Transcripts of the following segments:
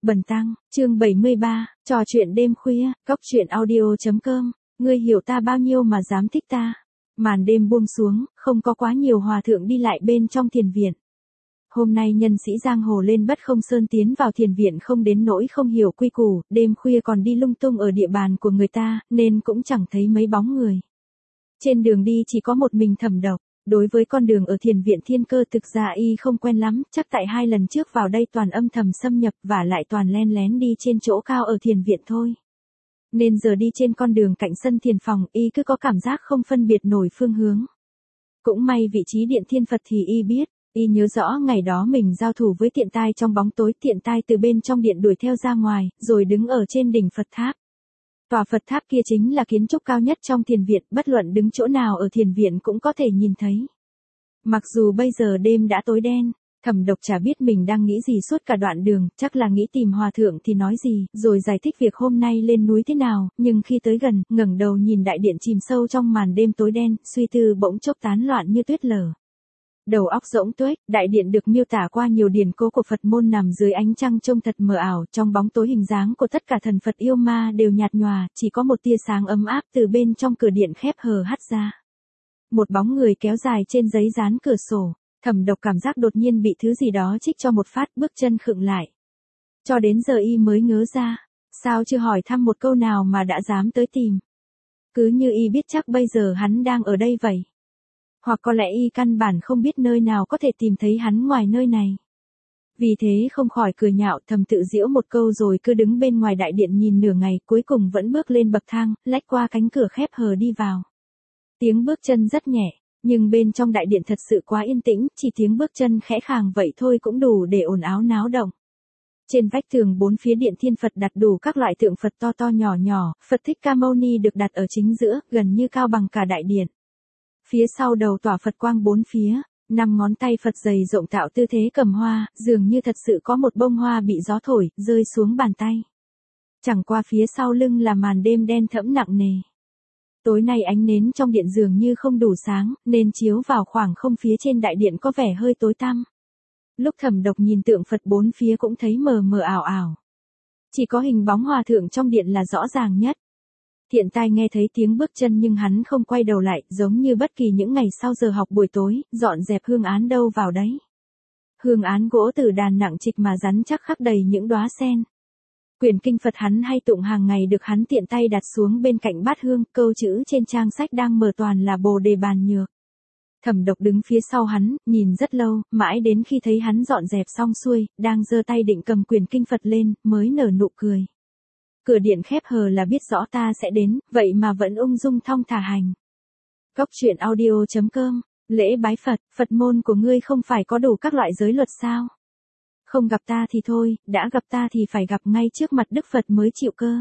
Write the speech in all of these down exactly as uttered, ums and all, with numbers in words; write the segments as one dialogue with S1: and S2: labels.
S1: Bần tăng, chương bảy mươi ba, trò chuyện đêm khuya, cốc truyện audio.com, ngươi hiểu ta bao nhiêu mà dám thích ta. Màn đêm buông xuống, không có quá nhiều hòa thượng đi lại bên trong thiền viện. Hôm nay nhân sĩ giang hồ lên Bất Không Sơn tiến vào thiền viện không đến nỗi không hiểu quy củ, đêm khuya còn đi lung tung ở địa bàn của người ta, nên cũng chẳng thấy mấy bóng người. Trên đường đi chỉ có một mình Thẩm Độc. Đối với con đường ở thiền viện Thiên Cơ thực ra y không quen lắm, chắc tại hai lần trước vào đây toàn âm thầm xâm nhập và lại toàn len lén đi trên chỗ cao ở thiền viện thôi. Nên giờ đi trên con đường cạnh sân thiền phòng y cứ có cảm giác không phân biệt nổi phương hướng. Cũng may vị trí điện Thiên Phật thì y biết, y nhớ rõ ngày đó mình giao thủ với Tiện Tai trong bóng tối, Tiện Tai từ bên trong điện đuổi theo ra ngoài, rồi đứng ở trên đỉnh Phật tháp. Tòa Phật tháp kia chính là kiến trúc cao nhất trong thiền viện, bất luận đứng chỗ nào ở thiền viện cũng có thể nhìn thấy. Mặc dù bây giờ đêm đã tối đen, Thẩm Độc chả biết mình đang nghĩ gì suốt cả đoạn đường, chắc là nghĩ tìm hòa thượng thì nói gì, rồi giải thích việc hôm nay lên núi thế nào, nhưng khi tới gần, ngẩng đầu nhìn đại điện chìm sâu trong màn đêm tối đen, suy tư bỗng chốc tán loạn như tuyết lở. Đầu óc rỗng tuếch, đại điện được miêu tả qua nhiều điển cố của Phật môn nằm dưới ánh trăng trông thật mờ ảo, trong bóng tối hình dáng của tất cả thần Phật yêu ma đều nhạt nhòa, chỉ có một tia sáng ấm áp từ bên trong cửa điện khép hờ hắt ra. Một bóng người kéo dài trên giấy dán cửa sổ, Thẩm Độc cảm giác đột nhiên bị thứ gì đó chích cho một phát, bước chân khựng lại. Cho đến giờ y mới ngớ ra, sao chưa hỏi thăm một câu nào mà đã dám tới tìm. Cứ như y biết chắc bây giờ hắn đang ở đây vậy. Hoặc có lẽ y căn bản không biết nơi nào có thể tìm thấy hắn ngoài nơi này. Vì thế không khỏi cười nhạo, thầm tự giễu một câu rồi cứ đứng bên ngoài đại điện nhìn nửa ngày, cuối cùng vẫn bước lên bậc thang, lách qua cánh cửa khép hờ đi vào. Tiếng bước chân rất nhẹ, nhưng bên trong đại điện thật sự quá yên tĩnh, chỉ tiếng bước chân khẽ khàng vậy thôi cũng đủ để ồn ào náo động. Trên vách tường bốn phía điện Thiên Phật đặt đủ các loại tượng Phật to to nhỏ nhỏ, Phật Thích Ca Mâu Ni được đặt ở chính giữa, gần như cao bằng cả đại điện. Phía sau đầu tỏa Phật quang bốn phía, năm ngón tay Phật dày rộng tạo tư thế cầm hoa, dường như thật sự có một bông hoa bị gió thổi, rơi xuống bàn tay. Chẳng qua phía sau lưng là màn đêm đen thẫm nặng nề. Tối nay ánh nến trong điện dường như không đủ sáng, nên chiếu vào khoảng không phía trên đại điện có vẻ hơi tối tăm. Lúc Thẩm Độc nhìn tượng Phật bốn phía cũng thấy mờ mờ ảo ảo. Chỉ có hình bóng hòa thượng trong điện là rõ ràng nhất. Tiện Tai nghe thấy tiếng bước chân nhưng hắn không quay đầu lại, giống như bất kỳ những ngày sau giờ học buổi tối, dọn dẹp hương án đâu vào đấy. Hương án gỗ từ đàn nặng trịch mà rắn chắc khắc đầy những đóa sen. Quyển kinh Phật hắn hay tụng hàng ngày được hắn tiện tay đặt xuống bên cạnh bát hương, câu chữ trên trang sách đang mở toàn là Bồ Đề Bàn Nhược. Thẩm Độc đứng phía sau hắn, nhìn rất lâu, mãi đến khi thấy hắn dọn dẹp xong xuôi, đang giơ tay định cầm quyển kinh Phật lên, mới nở nụ cười. Cửa điện khép hờ là biết rõ ta sẽ đến, vậy mà vẫn ung dung thong thả hành. Cốc truyện audio.com, lễ bái Phật, Phật môn của ngươi không phải có đủ các loại giới luật sao? Không gặp ta thì thôi, đã gặp ta thì phải gặp ngay trước mặt Đức Phật mới chịu cơ.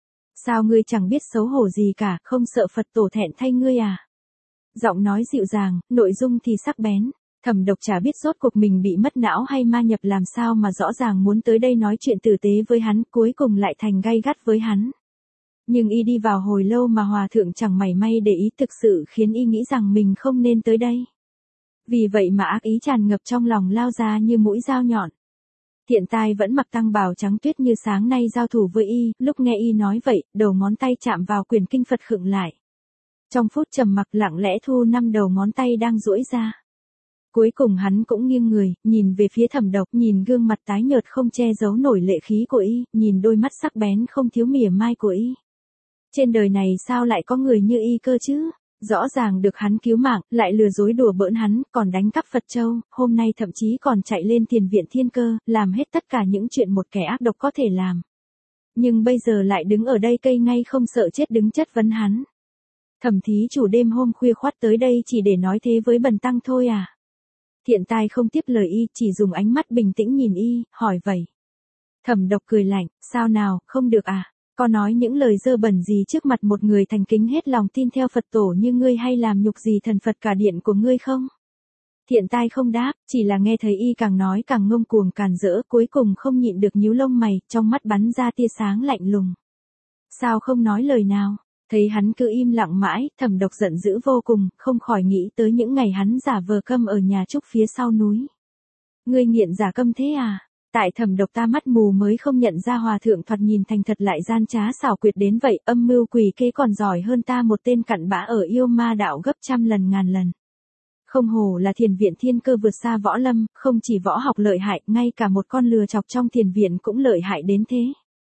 S1: Sao ngươi chẳng biết xấu hổ gì cả, không sợ Phật tổ thẹn thay ngươi à? Giọng nói dịu dàng, nội dung thì sắc bén. Thẩm Độc chả biết rốt cuộc mình bị mất não hay ma nhập làm sao mà rõ ràng muốn tới đây nói chuyện tử tế với hắn, cuối cùng lại thành gay gắt với hắn. Nhưng y đi vào hồi lâu mà hòa thượng chẳng mảy may để ý, thực sự khiến y nghĩ rằng mình không nên tới đây. Vì vậy mà ác ý tràn ngập trong lòng lao ra như mũi dao nhọn. Tiện Tai vẫn mặc tăng bào trắng tuyết như sáng nay giao thủ với y, lúc nghe y nói vậy, đầu ngón tay chạm vào quyển kinh Phật khựng lại. Trong phút trầm mặc lặng lẽ thu năm đầu ngón tay đang duỗi ra. Cuối cùng hắn cũng nghiêng người, nhìn về phía Thẩm Độc, nhìn gương mặt tái nhợt không che giấu nổi lệ khí của y, nhìn đôi mắt sắc bén không thiếu mỉa mai của y. Trên đời này sao lại có người như y cơ chứ? Rõ ràng được hắn cứu mạng, lại lừa dối đùa bỡn hắn, còn đánh cắp Phật châu, hôm nay thậm chí còn chạy lên thiền viện Thiên Cơ, làm hết tất cả những chuyện một kẻ ác độc có thể làm. Nhưng bây giờ lại đứng ở đây cây ngay không sợ chết đứng chất vấn hắn. Thẩm thí chủ đêm hôm khuya khoắt tới đây chỉ để nói thế với bần tăng thôi à? Tiện Tai không tiếp lời y, chỉ dùng ánh mắt bình tĩnh nhìn y, hỏi vậy. Thẩm Độc cười lạnh, sao nào, không được à? Có nói những lời dơ bẩn gì trước mặt một người thành kính hết lòng tin theo Phật tổ như ngươi hay làm nhục gì thần Phật cả điện của ngươi không? Tiện Tai không đáp, chỉ là nghe thấy y càng nói càng ngông cuồng càn rỡ, cuối cùng không nhịn được nhíu lông mày, trong mắt bắn ra tia sáng lạnh lùng. Sao không nói lời nào? Thấy hắn cứ im lặng mãi, Thẩm Độc giận dữ vô cùng, không khỏi nghĩ tới những ngày hắn giả vờ câm ở nhà trúc phía sau núi. Ngươi nghiện giả câm thế à? Tại Thẩm Độc ta mắt mù mới không nhận ra hòa thượng thoạt nhìn thành thật lại gian trá xảo quyệt đến vậy, âm mưu quỷ kế còn giỏi hơn ta một tên cặn bã ở yêu ma đạo gấp trăm lần ngàn lần. Không hổ là thiền viện thiên cơ vượt xa võ lâm, không chỉ võ học lợi hại, ngay cả một con lừa chọc trong thiền viện cũng lợi hại đến thế.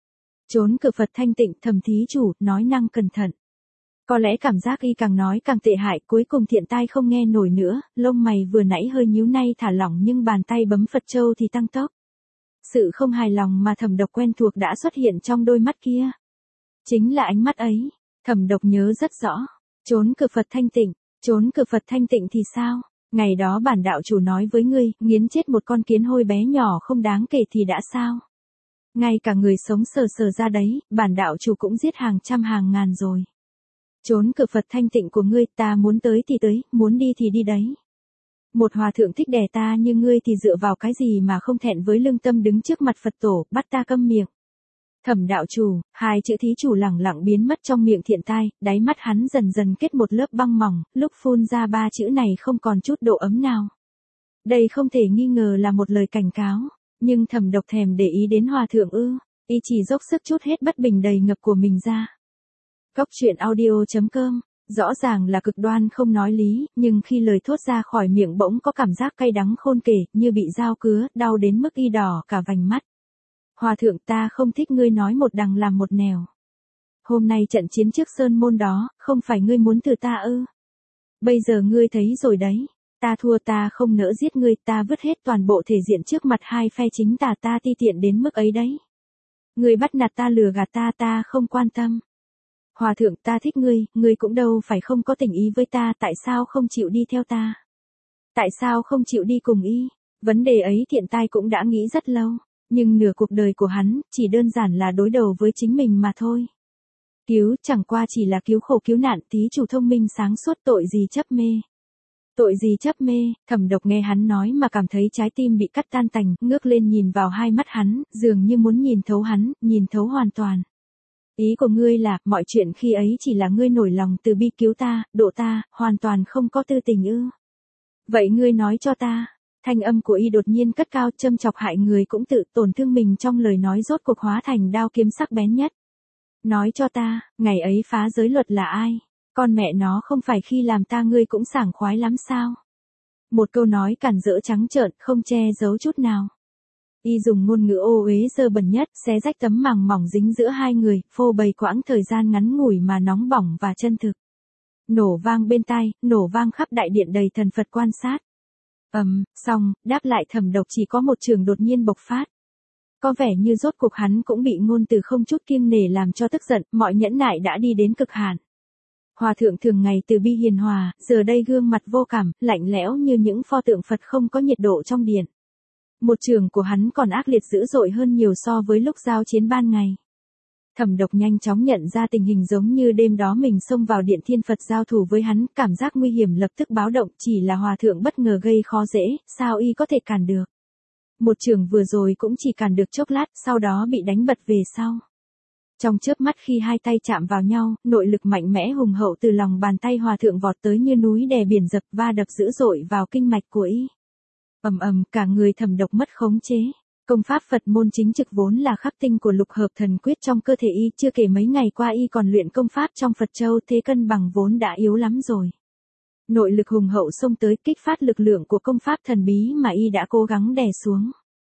S1: Trốn cửa Phật thanh tịnh, Thẩm thí chủ, nói năng cẩn thận. Có lẽ cảm giác y càng nói càng tệ hại, cuối cùng Thiện Tai không nghe nổi nữa, lông mày vừa nãy hơi nhíu nay thả lỏng nhưng bàn tay bấm Phật châu thì tăng tốc. Sự không hài lòng mà Thẩm Độc quen thuộc đã xuất hiện trong đôi mắt kia. Chính là ánh mắt ấy, Thẩm Độc nhớ rất rõ. Trốn cửa Phật thanh tịnh, trốn cửa Phật thanh tịnh thì sao? Ngày đó bản đạo chủ nói với ngươi, nghiến chết một con kiến hôi bé nhỏ không đáng kể thì đã sao? Ngay cả người sống sờ sờ ra đấy, bản đạo chủ cũng giết hàng trăm hàng ngàn rồi. Trốn cửa Phật thanh tịnh của ngươi, ta muốn tới thì tới, muốn đi thì đi đấy. Một hòa thượng thích đè ta như ngươi thì dựa vào cái gì mà không thẹn với lương tâm đứng trước mặt Phật tổ, bắt ta câm miệng. Thẩm đạo chủ, hai chữ thí chủ lẳng lặng biến mất trong miệng Thiện Tai, đáy mắt hắn dần dần kết một lớp băng mỏng, lúc phun ra ba chữ này không còn chút độ ấm nào. Đây không thể nghi ngờ là một lời cảnh cáo, nhưng Thẩm Độc thèm để ý đến hòa thượng ư, y chỉ dốc sức chút hết bất bình đầy ngập của mình ra. Cốc truyện audio chấm com, rõ ràng là cực đoan không nói lý, nhưng khi lời thốt ra khỏi miệng bỗng có cảm giác cay đắng khôn kể, như bị dao cứa, đau đến mức y đỏ cả vành mắt. Hòa thượng, ta không thích ngươi nói một đằng làm một nẻo. Hôm nay trận chiến trước Sơn Môn đó, không phải ngươi muốn từ ta ư? Bây giờ ngươi thấy rồi đấy, ta thua, ta không nỡ giết ngươi, ta vứt hết toàn bộ thể diện trước mặt hai phe chính tà, ta ti tiện đến mức ấy đấy. Ngươi bắt nạt ta, lừa gạt ta, ta không quan tâm. Hòa thượng, ta thích ngươi, ngươi cũng đâu phải không có tình ý với ta, tại sao không chịu đi theo ta? Tại sao không chịu đi cùng y? Vấn đề ấy Thiện Tai cũng đã nghĩ rất lâu, nhưng nửa cuộc đời của hắn, chỉ đơn giản là đối đầu với chính mình mà thôi. Cứu, chẳng qua chỉ là cứu khổ cứu nạn, thí chủ thông minh sáng suốt, tội gì chấp mê. Tội gì chấp mê, Thẩm Độc nghe hắn nói mà cảm thấy trái tim bị cắt tan tành, ngước lên nhìn vào hai mắt hắn, dường như muốn nhìn thấu hắn, nhìn thấu hoàn toàn. Ý của ngươi là, mọi chuyện khi ấy chỉ là ngươi nổi lòng từ bi cứu ta, độ ta, hoàn toàn không có tư tình ư? Vậy ngươi nói cho ta. Thanh âm của y đột nhiên cất cao, châm chọc hại người cũng tự tổn thương mình trong lời nói rốt cuộc hóa thành đao kiếm sắc bén nhất. Nói cho ta, ngày ấy phá giới luật là ai? Con mẹ nó, không phải khi làm ta ngươi cũng sảng khoái lắm sao? Một câu nói cản rỡ trắng trợn, không che giấu chút nào. Y dùng ngôn ngữ ô uế dơ bẩn nhất, xé rách tấm màng mỏng dính giữa hai người, phô bày quãng thời gian ngắn ngủi mà nóng bỏng và chân thực. Nổ vang bên tai, nổ vang khắp đại điện đầy thần Phật quan sát. Ầm, um, xong, đáp lại Thẩm Độc chỉ có một trường đột nhiên bộc phát. Có vẻ như rốt cuộc hắn cũng bị ngôn từ không chút kiêng nể làm cho tức giận, mọi nhẫn nại đã đi đến cực hạn. Hòa thượng thường ngày từ bi hiền hòa, giờ đây gương mặt vô cảm, lạnh lẽo như những pho tượng Phật không có nhiệt độ trong điện. Một trường của hắn còn ác liệt dữ dội hơn nhiều so với lúc giao chiến ban ngày. Thẩm Độc nhanh chóng nhận ra tình hình giống như đêm đó mình xông vào điện thiên Phật giao thủ với hắn, cảm giác nguy hiểm lập tức báo động, chỉ là hòa thượng bất ngờ gây khó dễ, sao y có thể cản được. Một trường vừa rồi cũng chỉ cản được chốc lát, sau đó bị đánh bật về sau. Trong chớp mắt khi hai tay chạm vào nhau, nội lực mạnh mẽ hùng hậu từ lòng bàn tay hòa thượng vọt tới như núi đè biển dập, va đập dữ dội vào kinh mạch của y. Ầm ầm, cả người Thẩm Độc mất khống chế. Công pháp Phật môn chính trực vốn là khắc tinh của lục hợp thần quyết trong cơ thể y, chưa kể mấy ngày qua y còn luyện công pháp trong Phật châu, thế cân bằng vốn đã yếu lắm rồi. Nội lực hùng hậu xông tới kích phát lực lượng của công pháp thần bí mà y đã cố gắng đè xuống.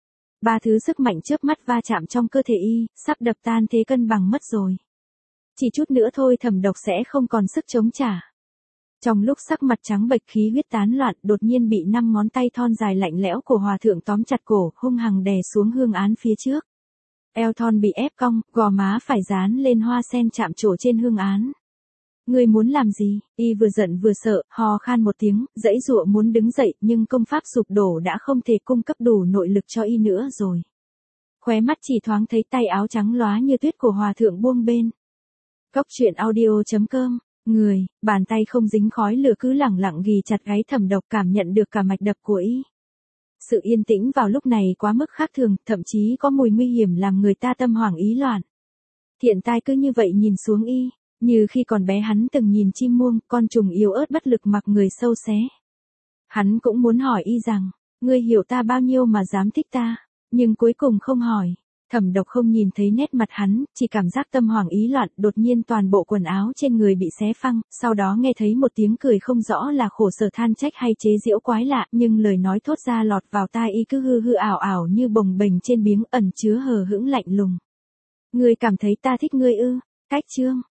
S1: Ba thứ sức mạnh chớp mắt va chạm trong cơ thể y, sắp đập tan thế cân bằng mất rồi. Chỉ chút nữa thôi Thẩm Độc sẽ không còn sức chống trả. Trong lúc sắc mặt trắng bệch khí huyết tán loạn, đột nhiên bị năm ngón tay thon dài lạnh lẽo của hòa thượng tóm chặt cổ, hung hăng đè xuống hương án phía trước. Eo thon bị ép cong, gò má phải dán lên hoa sen chạm trổ trên hương án. Ngươi muốn làm gì? Y vừa giận vừa sợ, hò khan một tiếng, giãy giụa muốn đứng dậy, nhưng công pháp sụp đổ đã không thể cung cấp đủ nội lực cho y nữa rồi. Khóe mắt chỉ thoáng thấy tay áo trắng lóa như tuyết của hòa thượng buông bên. Cốc truyện audio chấm com. Người, bàn tay không dính khói lửa cứ lẳng lặng ghì chặt gáy Thẩm Độc, cảm nhận được cả mạch đập của y. Sự yên tĩnh vào lúc này quá mức khác thường, thậm chí có mùi nguy hiểm làm người ta tâm hoảng ý loạn. Thiện Tai cứ như vậy nhìn xuống y, như khi còn bé hắn từng nhìn chim muông, con trùng yếu ớt bất lực mặc người sâu xé. Hắn cũng muốn hỏi y rằng, ngươi hiểu ta bao nhiêu mà dám thích ta, nhưng cuối cùng không hỏi. Thẩm Độc không nhìn thấy nét mặt hắn, chỉ cảm giác tâm hoảng ý loạn, đột nhiên toàn bộ quần áo trên người bị xé phăng, sau đó nghe thấy một tiếng cười không rõ là khổ sở than trách hay chế giễu quái lạ, nhưng lời nói thốt ra lọt vào tai y cứ hư hư ảo ảo như bồng bềnh trên biếng, ẩn chứa hờ hững lạnh lùng. Ngươi cảm thấy ta thích ngươi ư? Cách chương